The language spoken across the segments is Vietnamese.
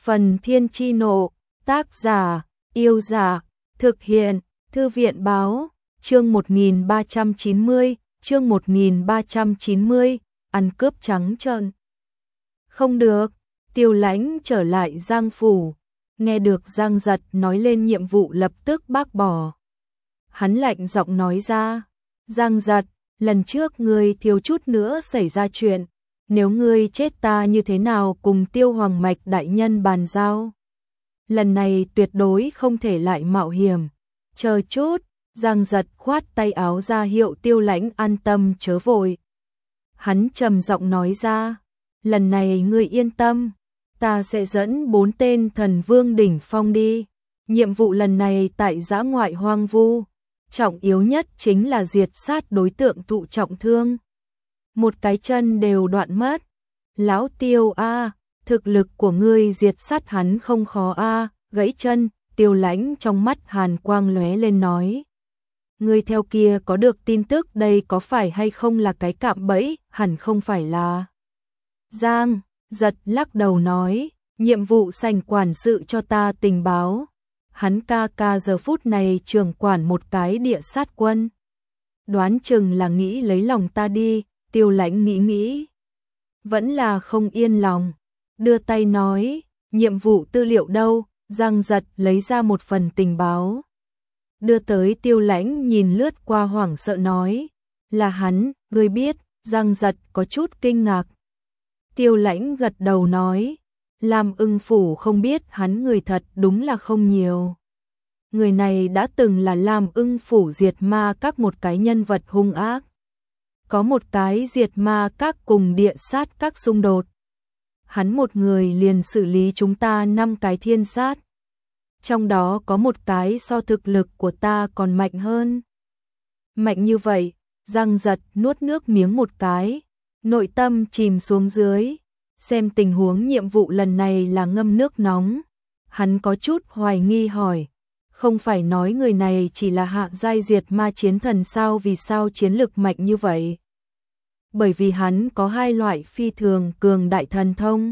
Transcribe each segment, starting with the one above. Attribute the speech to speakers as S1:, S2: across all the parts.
S1: Phần Thiên Chi Nộ, tác giả, Yêu Giả, thực hiện, Thư viện Báo, chương 1390, ăn cướp trắng trợn. Không được, Tiêu Lãnh trở lại Giang phủ, nghe được Giang Giật nói lên nhiệm vụ lập tức bác bỏ. Hắn lạnh giọng nói ra, Giang Giật, lần trước ngươi thiếu chút nữa xảy ra chuyện, nếu ngươi chết ta như thế nào cùng Tiêu Hoàng Mạch đại nhân bàn giao. Lần này tuyệt đối không thể lại mạo hiểm. Chờ chút, Giang Giật khoát tay áo ra hiệu Tiêu Lãnh an tâm chớ vội. Hắn trầm giọng nói ra, lần này ngươi yên tâm, ta sẽ dẫn 4 tên thần vương đỉnh phong đi. Nhiệm vụ lần này tại dã ngoại hoang vu, trọng yếu nhất chính là diệt sát đối tượng thụ trọng thương. Một cái chân đều đoạn mất. Lão Tiêu a, thực lực của ngươi diệt sát hắn không khó a, gãy chân. Tiêu Lãnh trong mắt hàn quang lóe lên nói. Ngươi theo kia có được tin tức đây có phải hay không là cái cạm bẫy, hẳn không phải là. Giang Giật lắc đầu nói, nhiệm vụ sành quản sự cho ta tình báo. Hắn ca giờ phút này trưởng quản một cái địa sát quân. Đoán chừng là nghĩ lấy lòng ta đi. Tiêu Lãnh nghĩ. Vẫn là không yên lòng. Đưa tay nói, nhiệm vụ tư liệu đâu? Giang Giật lấy ra một phần tình báo. Đưa tới Tiêu Lãnh nhìn lướt qua hoảng sợ nói, là hắn, ngươi biết. Giang Giật có chút kinh ngạc. Tiêu Lãnh gật đầu nói, Lam Ưng phủ không biết hắn người thật đúng là không nhiều. Người này đã từng là Lam Ưng phủ diệt ma các một cái nhân vật hung ác. Có một cái diệt ma các cùng địa sát các xung đột. Hắn một người liền xử lý chúng ta 5 cái thiên sát. Trong đó có một cái so thực lực của ta còn mạnh hơn. Mạnh như vậy, Giang Giật nuốt nước miếng một cái, nội tâm chìm xuống dưới. Xem tình huống nhiệm vụ lần này là ngâm nước nóng. Hắn có chút hoài nghi hỏi, không phải nói người này chỉ là hạ giai diệt ma chiến thần sao, vì sao chiến lực mạnh như vậy? Bởi vì hắn có 2 loại phi thường cường đại thần thông.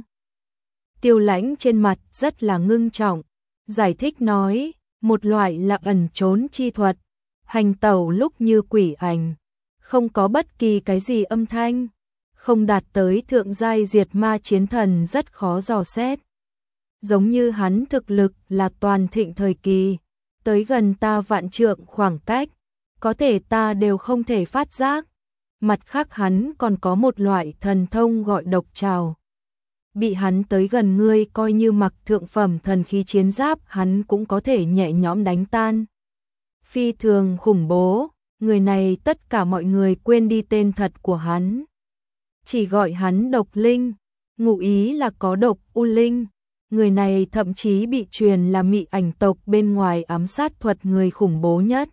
S1: Tiêu Lãnh trên mặt rất là ngưng trọng, giải thích nói, một loại là ẩn trốn chi thuật, hành tẩu lúc như quỷ ảnh, không có bất kỳ cái gì âm thanh, không đạt tới thượng giai diệt ma chiến thần rất khó dò xét. Giống như hắn thực lực là toàn thịnh thời kỳ, tới gần ta vạn trượng khoảng cách, có thể ta đều không thể phát giác. Mặt khác hắn còn có một loại thần thông gọi độc trào. Bị hắn tới gần ngươi coi như mặc thượng phẩm thần khí chiến giáp hắn cũng có thể nhẹ nhõm đánh tan. Phi thường khủng bố, người này tất cả mọi người quên đi tên thật của hắn. Chỉ gọi hắn độc linh, ngụ ý là có độc u linh. Người này thậm chí bị truyền là mị ảnh tộc bên ngoài ám sát thuật người khủng bố nhất.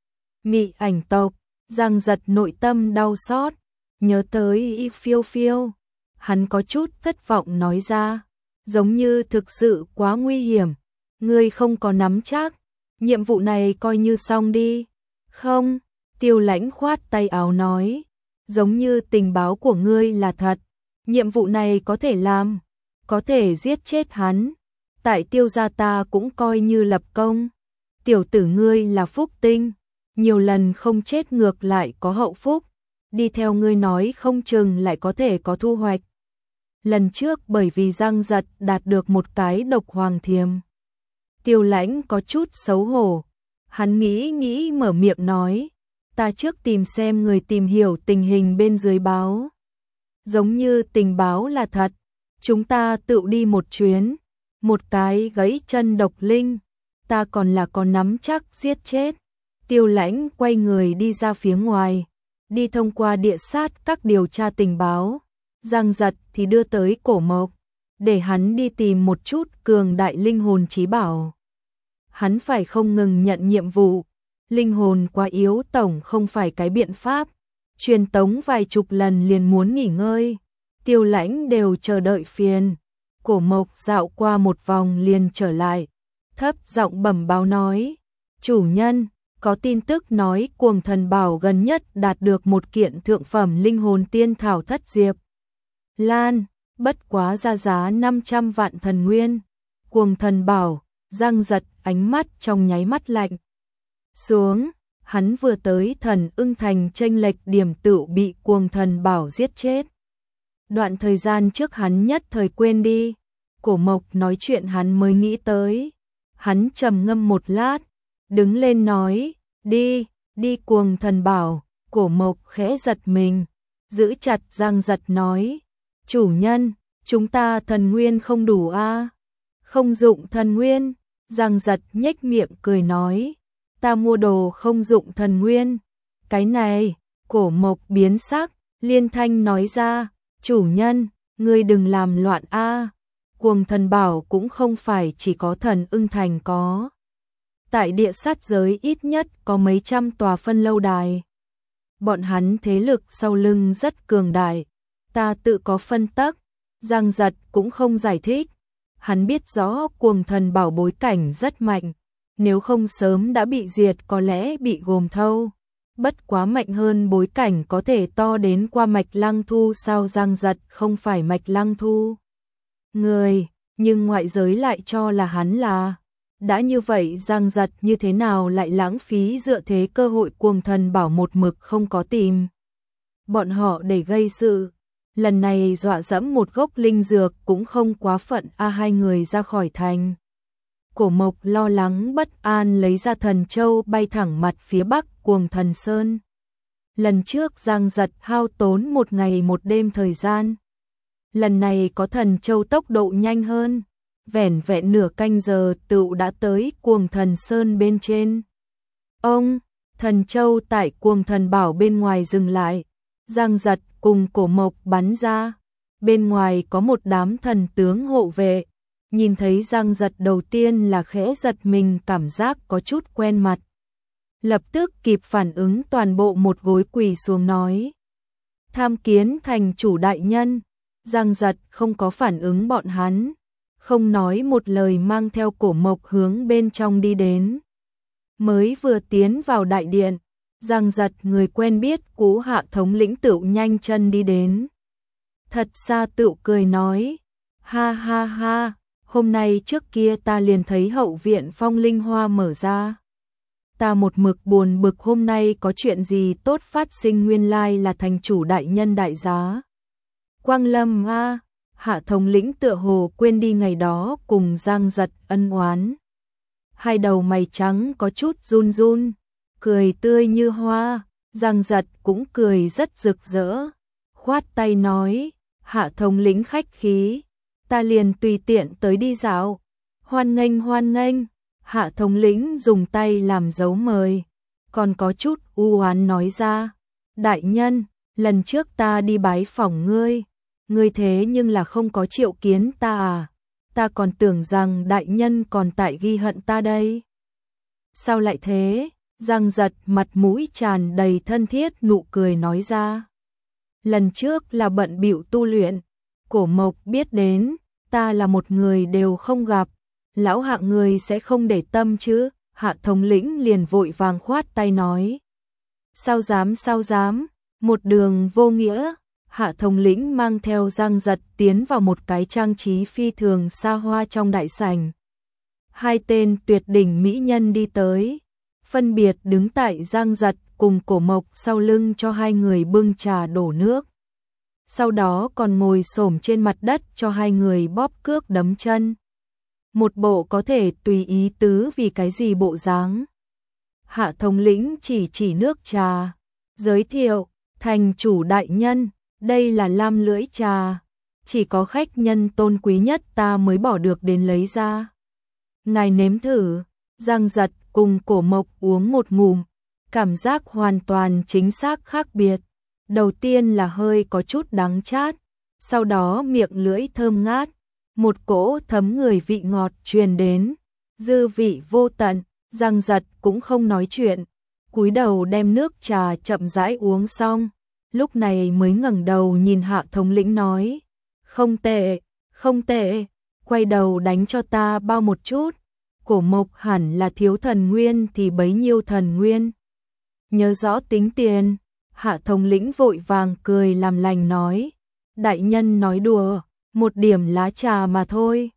S1: Mị ảnh tộc, Giang Giật nội tâm đau xót, nhớ tới Y Phiêu Phiêu. Hắn có chút thất vọng nói ra, giống như thực sự quá nguy hiểm. Ngươi không có nắm chắc, nhiệm vụ này coi như xong đi. Không, Tiêu Lãnh khoát tay áo nói, giống như tình báo của ngươi là thật. Nhiệm vụ này có thể làm, có thể giết chết hắn. Tại Tiêu gia ta cũng coi như lập công. Tiểu tử ngươi là phúc tinh, nhiều lần không chết ngược lại có hậu phúc. Đi theo ngươi nói không chừng lại có thể có thu hoạch. Lần trước bởi vì Giang Giật đạt được một cái độc hoàng thiềm. Tiêu Lãnh có chút xấu hổ. Hắn nghĩ mở miệng nói, ta trước tìm xem người tìm hiểu tình hình bên dưới báo. Giống như tình báo là thật, chúng ta tự đi một chuyến. Một cái gãy chân độc linh, ta còn là có nắm chắc giết chết. Tiêu Lãnh quay người đi ra phía ngoài, đi thông qua địa sát các điều tra tình báo. Giang Giật thì đưa tới Cổ Mộc, để hắn đi tìm một chút cường đại linh hồn chí bảo. Hắn phải không ngừng nhận nhiệm vụ, linh hồn quá yếu tổng không phải cái biện pháp. Truyền tống vài chục lần liền muốn nghỉ ngơi. Tiêu Lãnh đều chờ đợi phiền. Cổ Mộc dạo qua một vòng liền trở lại, thấp giọng bẩm báo nói, chủ nhân, có tin tức nói Cuồng Thần Bảo gần nhất đạt được một kiện thượng phẩm linh hồn tiên thảo thất diệp lan, bất quá ra giá 500 vạn thần nguyên. Cuồng Thần Bảo. Giang Giật ánh mắt trong nháy mắt lạnh xuống, hắn vừa tới Thần Ưng Thành chênh lệch điểm tựu bị Cuồng Thần Bảo giết chết. Đoạn thời gian trước hắn nhất thời quên đi, Cổ Mộc nói chuyện hắn mới nghĩ tới. Hắn trầm ngâm một lát, đứng lên nói, đi, đi Cuồng Thần Bảo. Cổ Mộc khẽ giật mình, giữ chặt Giang Giật nói, chủ nhân, chúng ta thần nguyên không đủ a. Không dụng thần nguyên. Giang Giật nhếch miệng cười nói, ta mua đồ không dụng thần nguyên. Cái này, Cổ Mộc biến sắc, liên thanh nói ra, chủ nhân, ngươi đừng làm loạn a. Cuồng Thần Bảo cũng không phải chỉ có Thần Ưng Thành có. Tại địa sát giới ít nhất có mấy trăm tòa phân lâu đài. Bọn hắn thế lực sau lưng rất cường đại, ta tự có phân tắc. Giang Giật cũng không giải thích. Hắn biết rõ Cuồng Thần Bảo bối cảnh rất mạnh, nếu không sớm đã bị diệt, có lẽ bị gồm thâu. Bất quá mạnh hơn bối cảnh có thể to đến qua Mạch Lăng Thu sao. Giang Giật không phải Mạch Lăng Thu người, nhưng ngoại giới lại cho là hắn là. Đã như vậy Giang Giật như thế nào lại lãng phí dựa thế cơ hội Cuồng Thần Bảo một mực không có tìm bọn họ để gây sự. Lần này dọa dẫm một gốc linh dược cũng không quá phận a. Hai người ra khỏi thành. Cổ Mộc lo lắng bất an lấy ra thần châu bay thẳng mặt phía bắc Cuồng Thần Sơn. Lần trước Giang Giật hao tốn một ngày một đêm thời gian. Lần này có thần châu tốc độ nhanh hơn, vẻn vẹn nửa canh giờ tựu đã tới Cuồng Thần Sơn bên trên. Ông, thần châu tại Cuồng Thần Bảo bên ngoài dừng lại. Giang Giật cùng Cổ Mộc bắn ra. Bên ngoài có một đám thần tướng hộ vệ. Nhìn thấy Giang Giật đầu tiên là khẽ giật mình, cảm giác có chút quen mặt. Lập tức kịp phản ứng toàn bộ một gối quỳ xuống nói, tham kiến thành chủ đại nhân. Giang Giật không có phản ứng bọn hắn, không nói một lời mang theo Cổ Mộc hướng bên trong đi đến. Mới vừa tiến vào đại điện, Giang Giật người quen biết Cú Hạ thống lĩnh tựu nhanh chân đi đến. Thật xa tựu cười nói, ha ha ha, hôm nay trước kia ta liền thấy hậu viện Phong Linh Hoa mở ra. Ta một mực buồn bực hôm nay có chuyện gì tốt phát sinh, nguyên lai là thành chủ đại nhân đại giá Quang Lâm a. Hạ thống lĩnh tựa hồ quên đi ngày đó cùng Giang Giật ân oán. Hai đầu mày trắng có chút run run, cười tươi như hoa. Giang Giật cũng cười rất rực rỡ, khoát tay nói, Hạ thống lĩnh khách khí, ta liền tùy tiện tới đi dạo. Hoan nghênh hoan nghênh. Hạ thống lĩnh dùng tay làm dấu mời, còn có chút u oán nói ra, đại nhân, lần trước ta đi bái phỏng ngươi thế nhưng là không có triệu kiến ta à, ta còn tưởng rằng đại nhân còn tại ghi hận ta đây. Sao lại thế? Giang Giật mặt mũi tràn đầy thân thiết nụ cười nói ra, lần trước là bận bịu tu luyện, Cổ Mộc biết đến, ta là một người đều không gặp, lão Hạ người sẽ không để tâm chứ. Hạ thống lĩnh liền vội vàng khoát tay nói, sao dám, một đường vô nghĩa. Hạ thống lĩnh mang theo Giang Giật tiến vào một cái trang trí phi thường xa hoa trong đại sảnh. Hai tên tuyệt đỉnh mỹ nhân đi tới, phân biệt đứng tại Giang Giật cùng Cổ Mộc sau lưng cho hai người bưng trà đổ nước. Sau đó còn ngồi xổm trên mặt đất cho hai người bóp cước đấm chân. Một bộ có thể tùy ý tứ vì cái gì bộ dáng. Hạ thống lĩnh chỉ nước trà, giới thiệu, thành chủ đại nhân, đây là lam lưỡi trà, chỉ có khách nhân tôn quý nhất ta mới bỏ được đến lấy ra. Ngài nếm thử. Giang Giật cùng Cổ Mộc uống một ngụm, cảm giác hoàn toàn chính xác khác biệt. Đầu tiên là hơi có chút đắng chát, sau đó miệng lưỡi thơm ngát, một cỗ thấm người vị ngọt truyền đến, dư vị vô tận. Giang Giật cũng không nói chuyện, cúi đầu đem nước trà chậm rãi uống xong, lúc này mới ngẩng đầu nhìn Hạ thống lĩnh nói, không tệ, quay đầu đánh cho ta bao một chút. Cổ Mộc hẳn là thiếu thần nguyên thì bấy nhiêu thần nguyên, nhớ rõ tính tiền. Hạ thống lĩnh vội vàng cười làm lành nói, đại nhân nói đùa, một điểm lá trà mà thôi,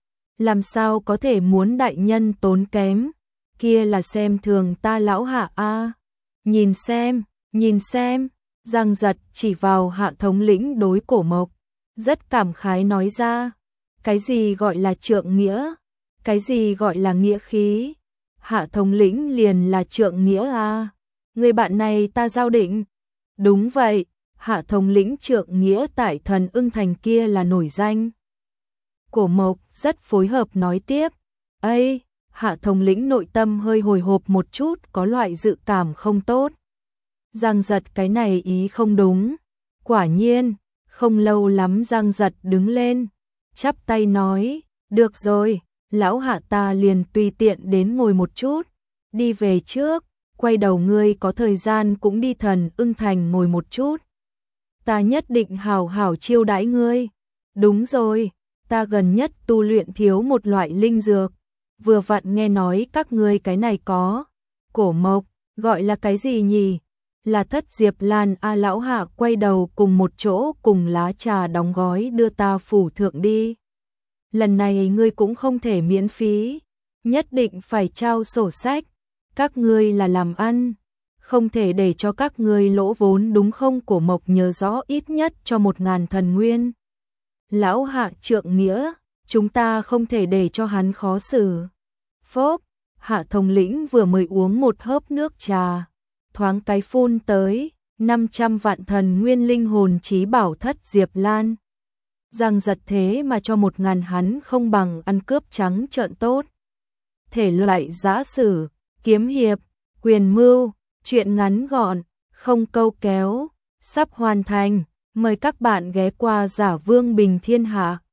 S1: Làm sao có thể muốn đại nhân tốn kém, kia là xem thường ta lão Hạ a. Nhìn xem, Giang Giật chỉ vào Hạ thống lĩnh đối Cổ Mộc, rất cảm khái nói ra, cái gì gọi là trượng nghĩa, cái gì gọi là nghĩa khí, Hạ thống lĩnh liền là trượng nghĩa a. Người bạn này ta giao định. Đúng vậy, Hạ thống lĩnh trượng nghĩa tại Thần Ưng Thành kia là nổi danh. Cổ Mộc rất phối hợp nói tiếp, ây, Hạ thống lĩnh nội tâm hơi hồi hộp một chút, có loại dự cảm không tốt. Giang Giật cái này ý không đúng. Quả nhiên, không lâu lắm Giang Giật đứng lên, chắp tay nói, được rồi, lão Hạ ta liền tùy tiện đến ngồi một chút, đi về trước, quay đầu ngươi có thời gian cũng đi Thần Ưng Thành ngồi một chút. Ta nhất định hảo hảo chiêu đãi ngươi. Đúng rồi, ta gần nhất tu luyện thiếu một loại linh dược, vừa vặn nghe nói các ngươi cái này có. Cổ Mộc, gọi là cái gì nhỉ? Là Thất Diệp Lan a. Lão Hạ quay đầu cùng một chỗ cùng lá trà đóng gói đưa ta phủ thượng đi. Lần này ngươi cũng không thể miễn phí, nhất định phải trao sổ sách, các ngươi là làm ăn, không thể để cho các ngươi lỗ vốn đúng không? Cổ Mộc nhớ rõ ít nhất cho 1000 thần nguyên. Lão Hạ trượng nghĩa, chúng ta không thể để cho hắn khó xử. Phốp, Hạ thống lĩnh vừa mới uống một hớp nước trà, thoáng cái phun tới 500 vạn thần nguyên linh hồn chí bảo Thất Diệp Lan. Giang Giật thế mà cho 1000 hắn không bằng ăn cướp trắng trợn tốt. Thể loại giã sử, kiếm hiệp, quyền mưu, truyện ngắn gọn, không câu kéo, sắp hoàn thành. Mời các bạn ghé qua Giả Vương Bình Thiên Hạ.